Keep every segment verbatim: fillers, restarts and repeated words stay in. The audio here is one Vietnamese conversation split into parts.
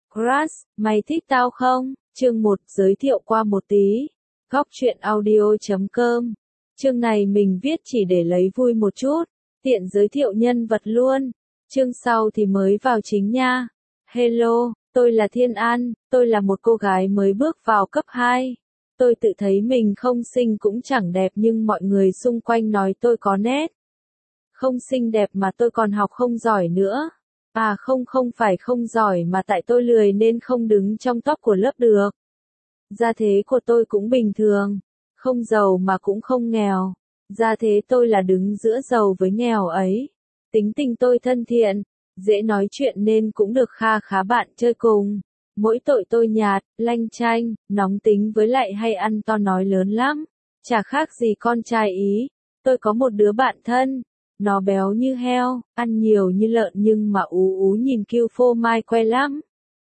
Crush, mày thích tao không? Chương một giới thiệu qua một tí. Góc truyện audio chấm com. Chương này mình viết chỉ để lấy vui một chút, tiện giới thiệu nhân vật luôn. Chương sau thì mới vào chính nha. Hello, tôi là Thiên An, tôi là một cô gái mới bước vào cấp hai. Tôi tự thấy mình không xinh cũng chẳng đẹp nhưng mọi người xung quanh nói tôi có nét. Không xinh đẹp mà tôi còn học không giỏi nữa. À không không phải không giỏi mà tại tôi lười nên không đứng trong top của lớp được. Gia thế của tôi cũng bình thường. Không giàu mà cũng không nghèo. Gia thế tôi là đứng giữa giàu với nghèo ấy. Tính tình tôi thân thiện, dễ nói chuyện nên cũng được kha khá bạn chơi cùng. Mỗi tội tôi nhạt, lanh chanh, nóng tính với lại hay ăn to nói lớn lắm. Chả khác gì con trai Ý. Tôi có một đứa bạn thân. Nó béo như heo, ăn nhiều như lợn nhưng mà ú ú nhìn kiêu phô mai que lắm.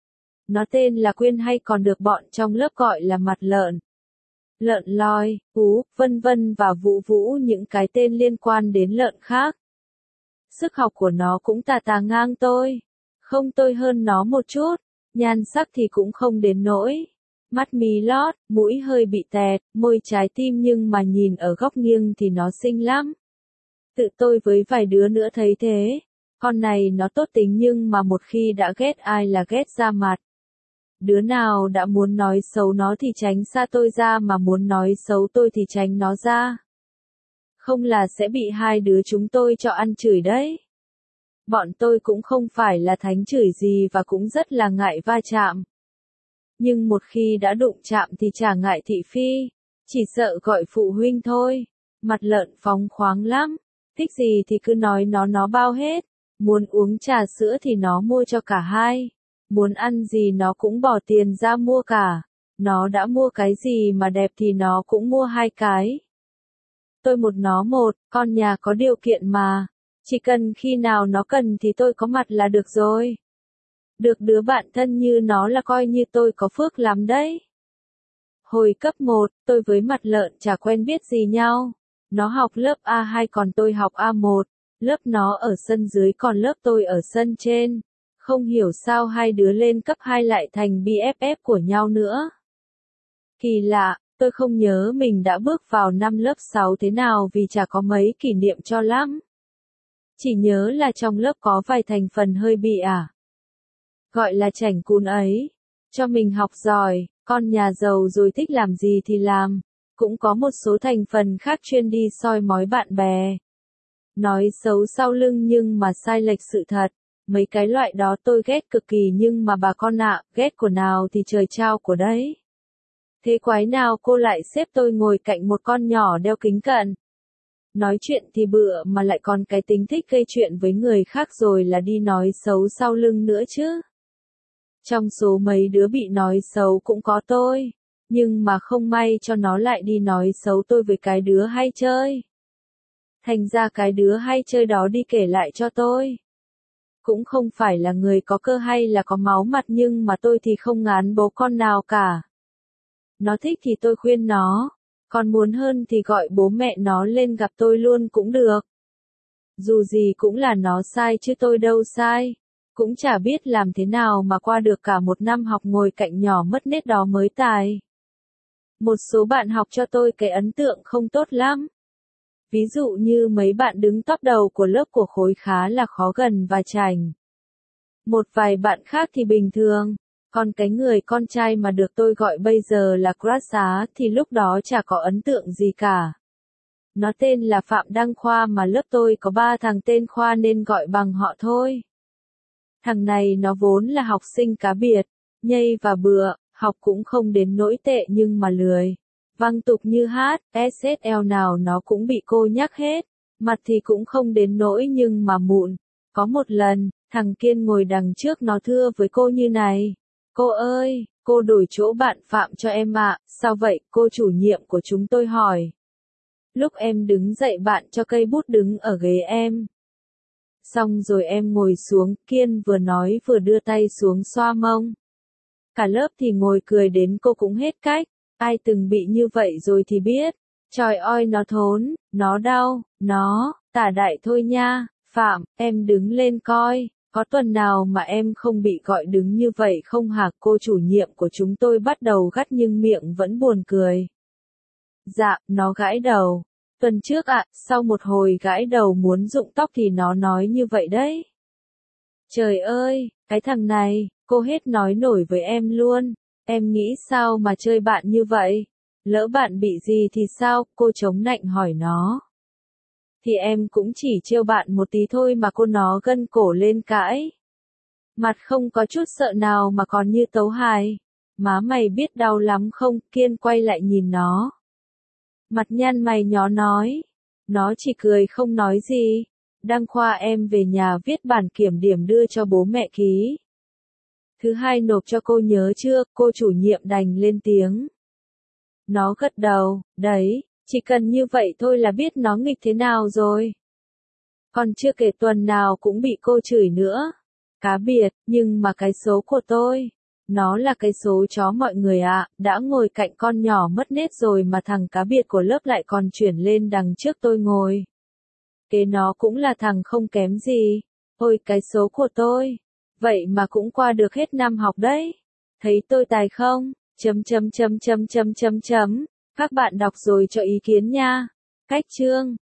Nó tên là Quyên hay còn được bọn trong lớp gọi là mặt lợn. Lợn loi, ú, vân vân và vũ vũ những cái tên liên quan đến lợn khác. Sức học của nó cũng tà tà ngang tôi. Không tôi hơn nó một chút, nhan sắc thì cũng không đến nỗi. Mắt mí lót, mũi hơi bị tẹt, môi trái tim nhưng mà nhìn ở góc nghiêng thì nó xinh lắm. Tự tôi với vài đứa nữa thấy thế. Con này nó tốt tính nhưng mà một khi đã ghét ai là ghét ra mặt. Đứa nào đã muốn nói xấu nó thì tránh xa tôi ra mà muốn nói xấu tôi thì tránh nó ra. Không là sẽ bị hai đứa chúng tôi cho ăn chửi đấy. Bọn tôi cũng không phải là thánh chửi gì và cũng rất là ngại va chạm. Nhưng một khi đã đụng chạm thì chả ngại thị phi. Chỉ sợ gọi phụ huynh thôi. Mặt lợn phóng khoáng lắm. Thích gì thì cứ nói nó nó bao hết. Muốn uống trà sữa thì nó mua cho cả hai. Muốn ăn gì nó cũng bỏ tiền ra mua cả. Nó đã mua cái gì mà đẹp thì nó cũng mua hai cái. Tôi một nó một, con nhà có điều kiện mà. Chỉ cần khi nào nó cần thì tôi có mặt là được rồi. Được đứa bạn thân như nó là coi như tôi có phước lắm đấy. Hồi cấp một, tôi với mặt lợn chả quen biết gì nhau. Nó học lớp A hai còn tôi học A một, lớp nó ở sân dưới còn lớp tôi ở sân trên. Không hiểu sao hai đứa lên cấp hai lại thành bê ép ép của nhau nữa. Kỳ lạ, tôi không nhớ mình đã bước vào năm lớp sáu thế nào vì chả có mấy kỷ niệm cho lắm. Chỉ nhớ là trong lớp có vài thành phần hơi bị à. Gọi là chảnh cún ấy. Cho mình học giỏi, con nhà giàu rồi thích làm gì thì làm. Cũng có một số thành phần khác chuyên đi soi mói bạn bè. Nói xấu sau lưng nhưng mà sai lệch sự thật. Mấy cái loại đó tôi ghét cực kỳ nhưng mà bà con ạ, ghét của nào thì trời trao của đấy. Thế quái nào cô lại xếp tôi ngồi cạnh một con nhỏ đeo kính cận. Nói chuyện thì bựa mà lại còn cái tính thích gây chuyện với người khác rồi là đi nói xấu sau lưng nữa chứ. Trong số mấy đứa bị nói xấu cũng có tôi. Nhưng mà không may cho nó lại đi nói xấu tôi với cái đứa hay chơi. Thành ra cái đứa hay chơi đó đi kể lại cho tôi. Cũng không phải là người có cơ hay là có máu mặt nhưng mà tôi thì không ngán bố con nào cả. Nó thích thì tôi khuyên nó. Còn muốn hơn thì gọi bố mẹ nó lên gặp tôi luôn cũng được. Dù gì cũng là nó sai chứ tôi đâu sai. Cũng chả biết làm thế nào mà qua được cả một năm học ngồi cạnh nhỏ mất nết đó mới tài. Một số bạn học cho tôi cái ấn tượng không tốt lắm. Ví dụ như mấy bạn đứng top đầu của lớp của khối khá là khó gần và chảnh. Một vài bạn khác thì bình thường. Còn cái người con trai mà được tôi gọi bây giờ là crush á thì lúc đó chả có ấn tượng gì cả. Nó tên là Phạm Đăng Khoa mà lớp tôi có ba thằng tên Khoa nên gọi bằng họ thôi. Thằng này nó vốn là học sinh cá biệt, nhây và bựa, học cũng không đến nỗi tệ nhưng mà lười. Văng tục như hát, ét ét lờ nào nó cũng bị cô nhắc hết. Mặt thì cũng không đến nỗi nhưng mà mụn. Có một lần, thằng Kiên ngồi đằng trước nó thưa với cô như này. Cô ơi, cô đổi chỗ bạn Phạm cho em ạ, sao vậy, cô chủ nhiệm của chúng tôi hỏi. Lúc em đứng dậy bạn cho cây bút đứng ở ghế em. Xong rồi em ngồi xuống, Kiên vừa nói vừa đưa tay xuống xoa mông. Cả lớp thì ngồi cười đến cô cũng hết cách, ai từng bị như vậy rồi thì biết. Trời ơi nó thốn, nó đau, nó, tả đại thôi nha, Phạm, em đứng lên coi. Có tuần nào mà em không bị gọi đứng như vậy không hả? Cô chủ nhiệm của chúng tôi bắt đầu gắt nhưng miệng vẫn buồn cười. Dạ, nó gãi đầu. Tuần trước ạ, sau một hồi gãi đầu muốn rụng tóc thì nó nói như vậy đấy. Trời ơi, cái thằng này, cô hết nói nổi với em luôn. Em nghĩ sao mà chơi bạn như vậy? Lỡ bạn bị gì thì sao? Cô chống nạnh hỏi nó. Thì em cũng chỉ trêu bạn một tí thôi mà. Cô nó gân cổ lên cãi. Mặt không có chút sợ nào mà còn như tấu hài. Má mày biết đau lắm không? Kiên quay lại nhìn nó. Mặt nhăn mày nhó nói. Nó chỉ cười không nói gì. Đăng khoa em về nhà viết bản kiểm điểm đưa cho bố mẹ ký. Thứ hai nộp cho cô nhớ chưa? Cô chủ nhiệm đành lên tiếng. Nó gật đầu, đấy, chỉ cần như vậy thôi là biết nó nghịch thế nào rồi. Còn chưa kể tuần nào cũng bị cô chửi nữa. Cá biệt, nhưng mà cái số của tôi, nó là cái số chó mọi người ạ, à, đã ngồi cạnh con nhỏ mất nết rồi mà thằng cá biệt của lớp lại còn chuyển lên đằng trước tôi ngồi. Kế nó cũng là thằng không kém gì. Ôi cái số của tôi, vậy mà cũng qua được hết năm học đấy. Thấy tôi tài không? Chấm chấm chấm chấm chấm chấm chấm. Các bạn đọc rồi cho ý kiến nha. Cách chương